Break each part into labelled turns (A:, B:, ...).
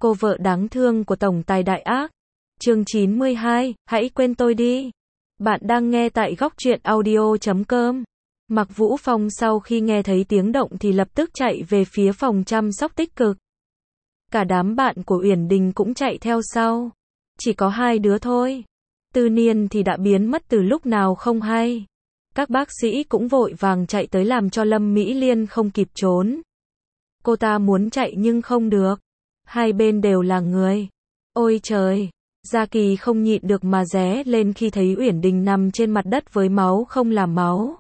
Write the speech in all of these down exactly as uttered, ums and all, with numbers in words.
A: Cô vợ đáng thương của tổng tài đại ác. Chương chín mươi hai, hãy quên tôi đi. Bạn đang nghe tại góc truyện audio chấm com. Mạc Vũ Phong sau khi nghe thấy tiếng động thì lập tức chạy về phía phòng chăm sóc tích cực. Cả đám bạn của Uyển Đình cũng chạy theo sau. Chỉ có hai đứa thôi. Tư Niên thì đã biến mất từ lúc nào không hay. Các bác sĩ cũng vội vàng chạy tới làm cho Lâm Mỹ Liên không kịp trốn. Cô ta muốn chạy nhưng không được. Hai bên đều là người. Ôi trời! Gia Kỳ không nhịn được mà ré lên khi thấy Uyển Đình nằm trên mặt đất với máu không là máu.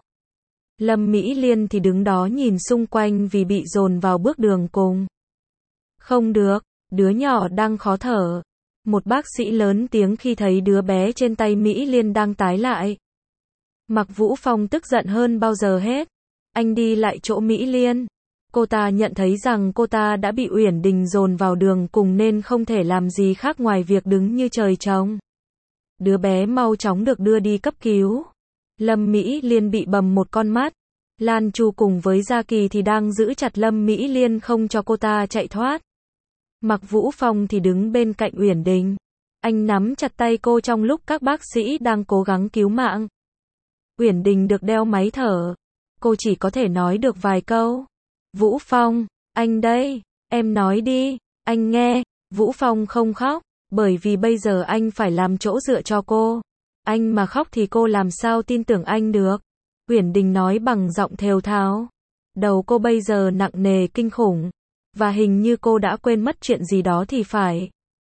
A: Lâm Mỹ Liên thì đứng đó nhìn xung quanh vì bị dồn vào bước đường cùng. Không được, đứa nhỏ đang khó thở. Một bác sĩ lớn tiếng khi thấy đứa bé trên tay Mỹ Liên đang tái lại. Mạc Vũ Phong tức giận hơn bao giờ hết. Anh đi lại chỗ Mỹ Liên. Cô ta nhận thấy rằng cô ta đã bị Uyển Đình dồn vào đường cùng nên không thể làm gì khác ngoài việc đứng như trời trồng. Đứa bé mau chóng được đưa đi cấp cứu. Lâm Mỹ Liên bị bầm một con mắt. Lan Chu cùng với Gia Kỳ thì đang giữ chặt Lâm Mỹ Liên không cho cô ta chạy thoát. Mạc Vũ Phong thì đứng bên cạnh Uyển Đình. Anh nắm chặt tay cô trong lúc các bác sĩ đang cố gắng cứu mạng. Uyển Đình được đeo máy thở. Cô chỉ có thể nói được vài câu. Vũ Phong, anh đây, em nói đi, anh nghe. Vũ Phong không khóc, bởi vì bây giờ anh phải làm chỗ dựa cho cô. Anh mà khóc thì cô làm sao tin tưởng anh được. Uyển Đình nói bằng giọng thều thào. Đầu cô bây giờ nặng nề kinh khủng. Và hình như cô đã quên mất chuyện gì đó thì phải.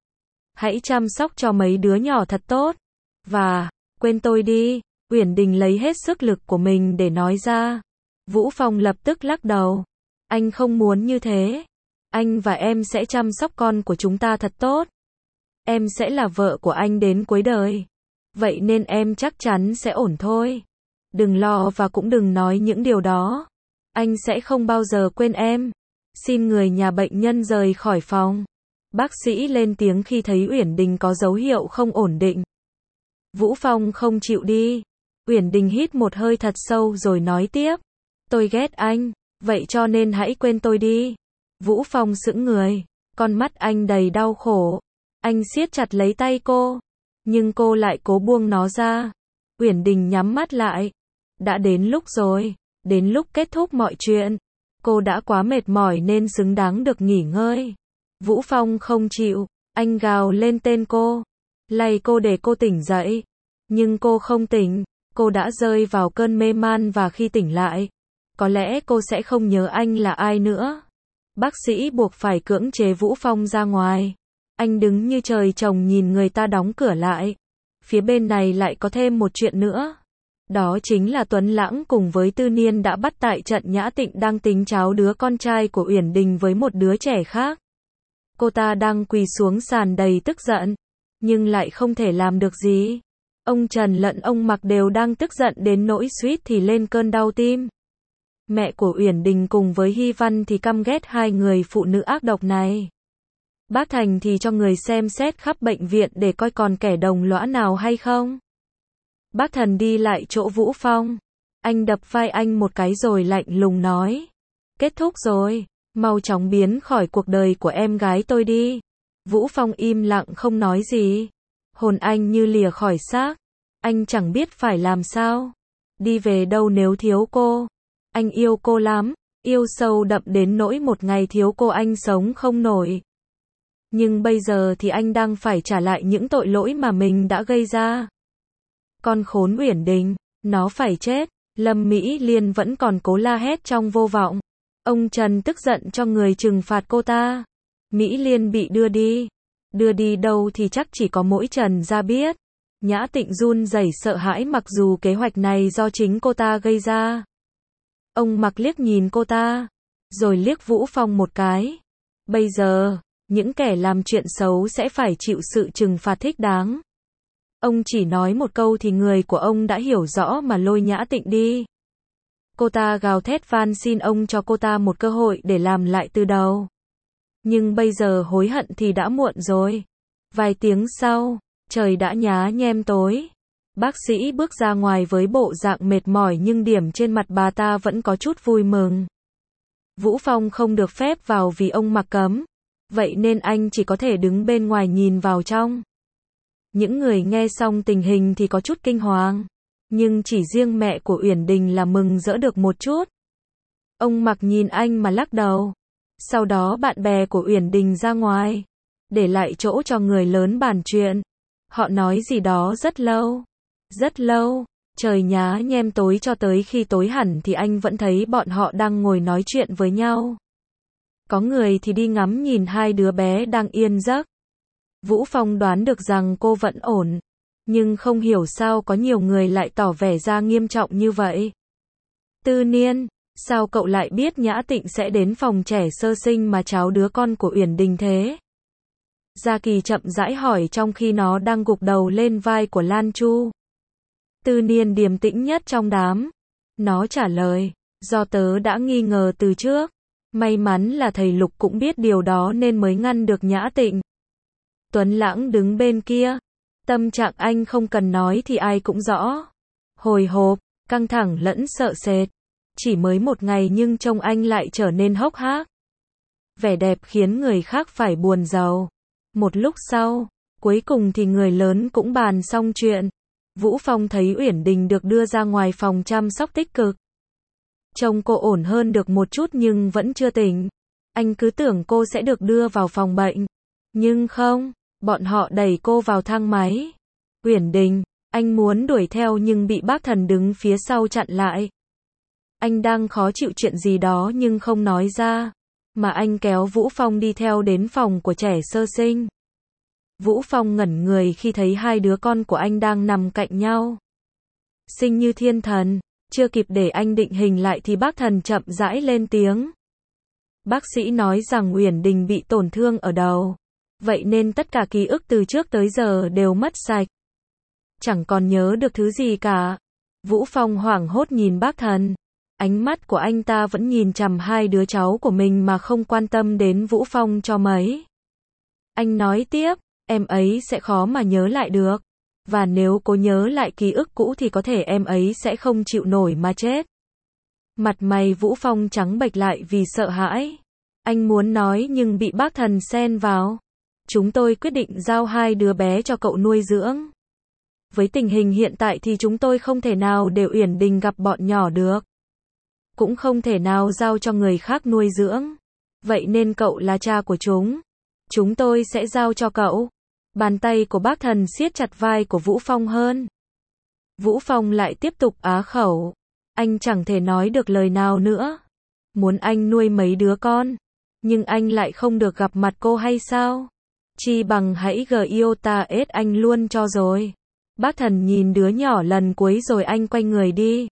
A: Hãy chăm sóc cho mấy đứa nhỏ thật tốt. Và, quên tôi đi. Uyển Đình lấy hết sức lực của mình để nói ra. Vũ Phong lập tức lắc đầu. Anh không muốn như thế. Anh và em sẽ chăm sóc con của chúng ta thật tốt. Em sẽ là vợ của anh đến cuối đời. Vậy nên em chắc chắn sẽ ổn thôi. Đừng lo và cũng đừng nói những điều đó. Anh sẽ không bao giờ quên em. Xin người nhà bệnh nhân rời khỏi phòng. Bác sĩ lên tiếng khi thấy Uyển Đình có dấu hiệu không ổn định. Vũ Phong không chịu đi. Uyển Đình hít một hơi thật sâu rồi nói tiếp. Tôi ghét anh. Vậy cho nên hãy quên tôi đi. Vũ Phong sững người. Con mắt anh đầy đau khổ. Anh siết chặt lấy tay cô. Nhưng cô lại cố buông nó ra. Uyển Đình nhắm mắt lại. Đã đến lúc rồi. Đến lúc kết thúc mọi chuyện. Cô đã quá mệt mỏi nên xứng đáng được nghỉ ngơi. Vũ Phong không chịu. Anh gào lên tên cô. Lay cô để cô tỉnh dậy. Nhưng cô không tỉnh. Cô đã rơi vào cơn mê man và khi tỉnh lại. Có lẽ cô sẽ không nhớ anh là ai nữa. Bác sĩ buộc phải cưỡng chế Vũ Phong ra ngoài. Anh đứng như trời trồng nhìn người ta đóng cửa lại. Phía bên này lại có thêm một chuyện nữa. Đó chính là Tuấn Lãng cùng với Tư Niên đã bắt tại trận Nhã Tịnh đang tính cháo đứa con trai của Uyển Đình với một đứa trẻ khác. Cô ta đang quỳ xuống sàn đầy tức giận. Nhưng lại không thể làm được gì. Ông Trần lẫn ông Mạc đều đang tức giận đến nỗi suýt thì lên cơn đau tim. Mẹ của Uyển Đình cùng với Hy Văn thì căm ghét hai người phụ nữ ác độc này. Bác Thành thì cho người xem xét khắp bệnh viện để coi còn kẻ đồng lõa nào hay không. Bác Thần đi lại chỗ Vũ Phong. Anh đập vai anh một cái rồi lạnh lùng nói. Kết thúc rồi, mau chóng biến khỏi cuộc đời của em gái tôi đi. Vũ Phong im lặng không nói gì. Hồn anh như lìa khỏi xác. Anh chẳng biết phải làm sao. Đi về đâu nếu thiếu cô. Anh yêu cô lắm, yêu sâu đậm đến nỗi một ngày thiếu cô anh sống không nổi. Nhưng bây giờ thì anh đang phải trả lại những tội lỗi mà mình đã gây ra. Con khốn Uyển Đình, nó phải chết. Lâm Mỹ Liên vẫn còn cố la hét trong vô vọng. Ông Trần tức giận cho người trừng phạt cô ta. Mỹ Liên bị đưa đi. Đưa đi đâu thì chắc chỉ có mỗi Trần ra biết. Nhã Tịnh run rẩy sợ hãi mặc dù kế hoạch này do chính cô ta gây ra. Ông Mạc liếc nhìn cô ta, rồi liếc Vũ Phong một cái. Bây giờ, những kẻ làm chuyện xấu sẽ phải chịu sự trừng phạt thích đáng. Ông chỉ nói một câu thì người của ông đã hiểu rõ mà lôi Nhã Tịnh đi. Cô ta gào thét van xin ông cho cô ta một cơ hội để làm lại từ đầu. Nhưng bây giờ hối hận thì đã muộn rồi. Vài tiếng sau, trời đã nhá nhem tối. Bác sĩ bước ra ngoài với bộ dạng mệt mỏi nhưng điểm trên mặt bà ta vẫn có chút vui mừng. Vũ Phong không được phép vào vì ông Mạc cấm. Vậy nên anh chỉ có thể đứng bên ngoài nhìn vào trong. Những người nghe xong tình hình thì có chút kinh hoàng. Nhưng chỉ riêng mẹ của Uyển Đình là mừng rỡ được một chút. Ông Mặc nhìn anh mà lắc đầu. Sau đó bạn bè của Uyển Đình ra ngoài. Để lại chỗ cho người lớn bàn chuyện. Họ nói gì đó rất lâu. Rất lâu. Trời nhá nhem tối cho tới khi tối hẳn thì anh vẫn thấy bọn họ đang ngồi nói chuyện với nhau. Có người thì đi ngắm nhìn hai đứa bé đang yên giấc. Vũ Phong đoán được rằng cô vẫn ổn. Nhưng không hiểu sao có nhiều người lại tỏ vẻ ra nghiêm trọng như vậy. Tư Niên, sao cậu lại biết Nhã Tịnh sẽ đến phòng trẻ sơ sinh mà cháu đứa con của Uyển Đình thế? Gia Kỳ chậm rãi hỏi trong khi nó đang gục đầu lên vai của Lan Chu. Tư Niên điềm tĩnh nhất trong đám. Nó trả lời, do tớ đã nghi ngờ từ trước. May mắn là thầy Lục cũng biết điều đó nên mới ngăn được Nhã Tịnh. Tuấn Lãng đứng bên kia. Tâm trạng anh không cần nói thì ai cũng rõ. Hồi hộp, căng thẳng lẫn sợ sệt. Chỉ mới một ngày nhưng trông anh lại trở nên hốc hác. Vẻ đẹp khiến người khác phải buồn rầu. Một lúc sau, cuối cùng thì người lớn cũng bàn xong chuyện. Vũ Phong thấy Uyển Đình được đưa ra ngoài phòng chăm sóc tích cực. Trông cô ổn hơn được một chút nhưng vẫn chưa tỉnh. Anh cứ tưởng cô sẽ được đưa vào phòng bệnh. Nhưng không, bọn họ đẩy cô vào thang máy. Uyển Đình, anh muốn đuổi theo nhưng bị bác Thần đứng phía sau chặn lại. Anh đang khó chịu chuyện gì đó nhưng không nói ra. Mà anh kéo Vũ Phong đi theo đến phòng của trẻ sơ sinh. Vũ Phong ngẩn người khi thấy hai đứa con của anh đang nằm cạnh nhau. Xinh như thiên thần. Chưa kịp để anh định hình lại thì bác Thần chậm rãi lên tiếng. Bác sĩ nói rằng Uyển Đình bị tổn thương ở đầu. Vậy nên tất cả ký ức từ trước tới giờ đều mất sạch. Chẳng còn nhớ được thứ gì cả. Vũ Phong hoảng hốt nhìn bác Thần. Ánh mắt của anh ta vẫn nhìn chằm hai đứa cháu của mình mà không quan tâm đến Vũ Phong cho mấy. Anh nói tiếp, em ấy sẽ khó mà nhớ lại được. Và nếu cô nhớ lại ký ức cũ thì có thể em ấy sẽ không chịu nổi mà chết. Mặt mày Vũ Phong trắng bệch lại vì sợ hãi. Anh muốn nói nhưng bị bác Thần xen vào. Chúng tôi quyết định giao hai đứa bé cho cậu nuôi dưỡng. Với tình hình hiện tại thì chúng tôi không thể nào để Uyển Đình gặp bọn nhỏ được. Cũng không thể nào giao cho người khác nuôi dưỡng. Vậy nên cậu là cha của chúng. Chúng tôi sẽ giao cho cậu. Bàn tay của bác Thần siết chặt vai của Vũ Phong hơn. Vũ Phong lại tiếp tục á khẩu. Anh chẳng thể nói được lời nào nữa. Muốn anh nuôi mấy đứa con. Nhưng anh lại không được gặp mặt cô hay sao? Chi bằng hãy gờ yêu ta ết anh luôn cho rồi. Bác Thần nhìn đứa nhỏ lần cuối rồi anh quay người đi.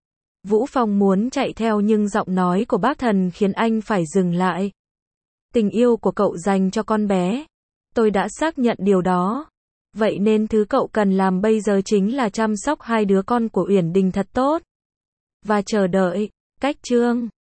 A: Vũ Phong muốn chạy theo nhưng giọng nói của bác Thần khiến anh phải dừng lại. Tình yêu của cậu dành cho con bé. Tôi đã xác nhận điều đó. Vậy nên thứ cậu cần làm bây giờ chính là chăm sóc hai đứa con của Uyển Đình thật tốt. Và chờ đợi. Cách chương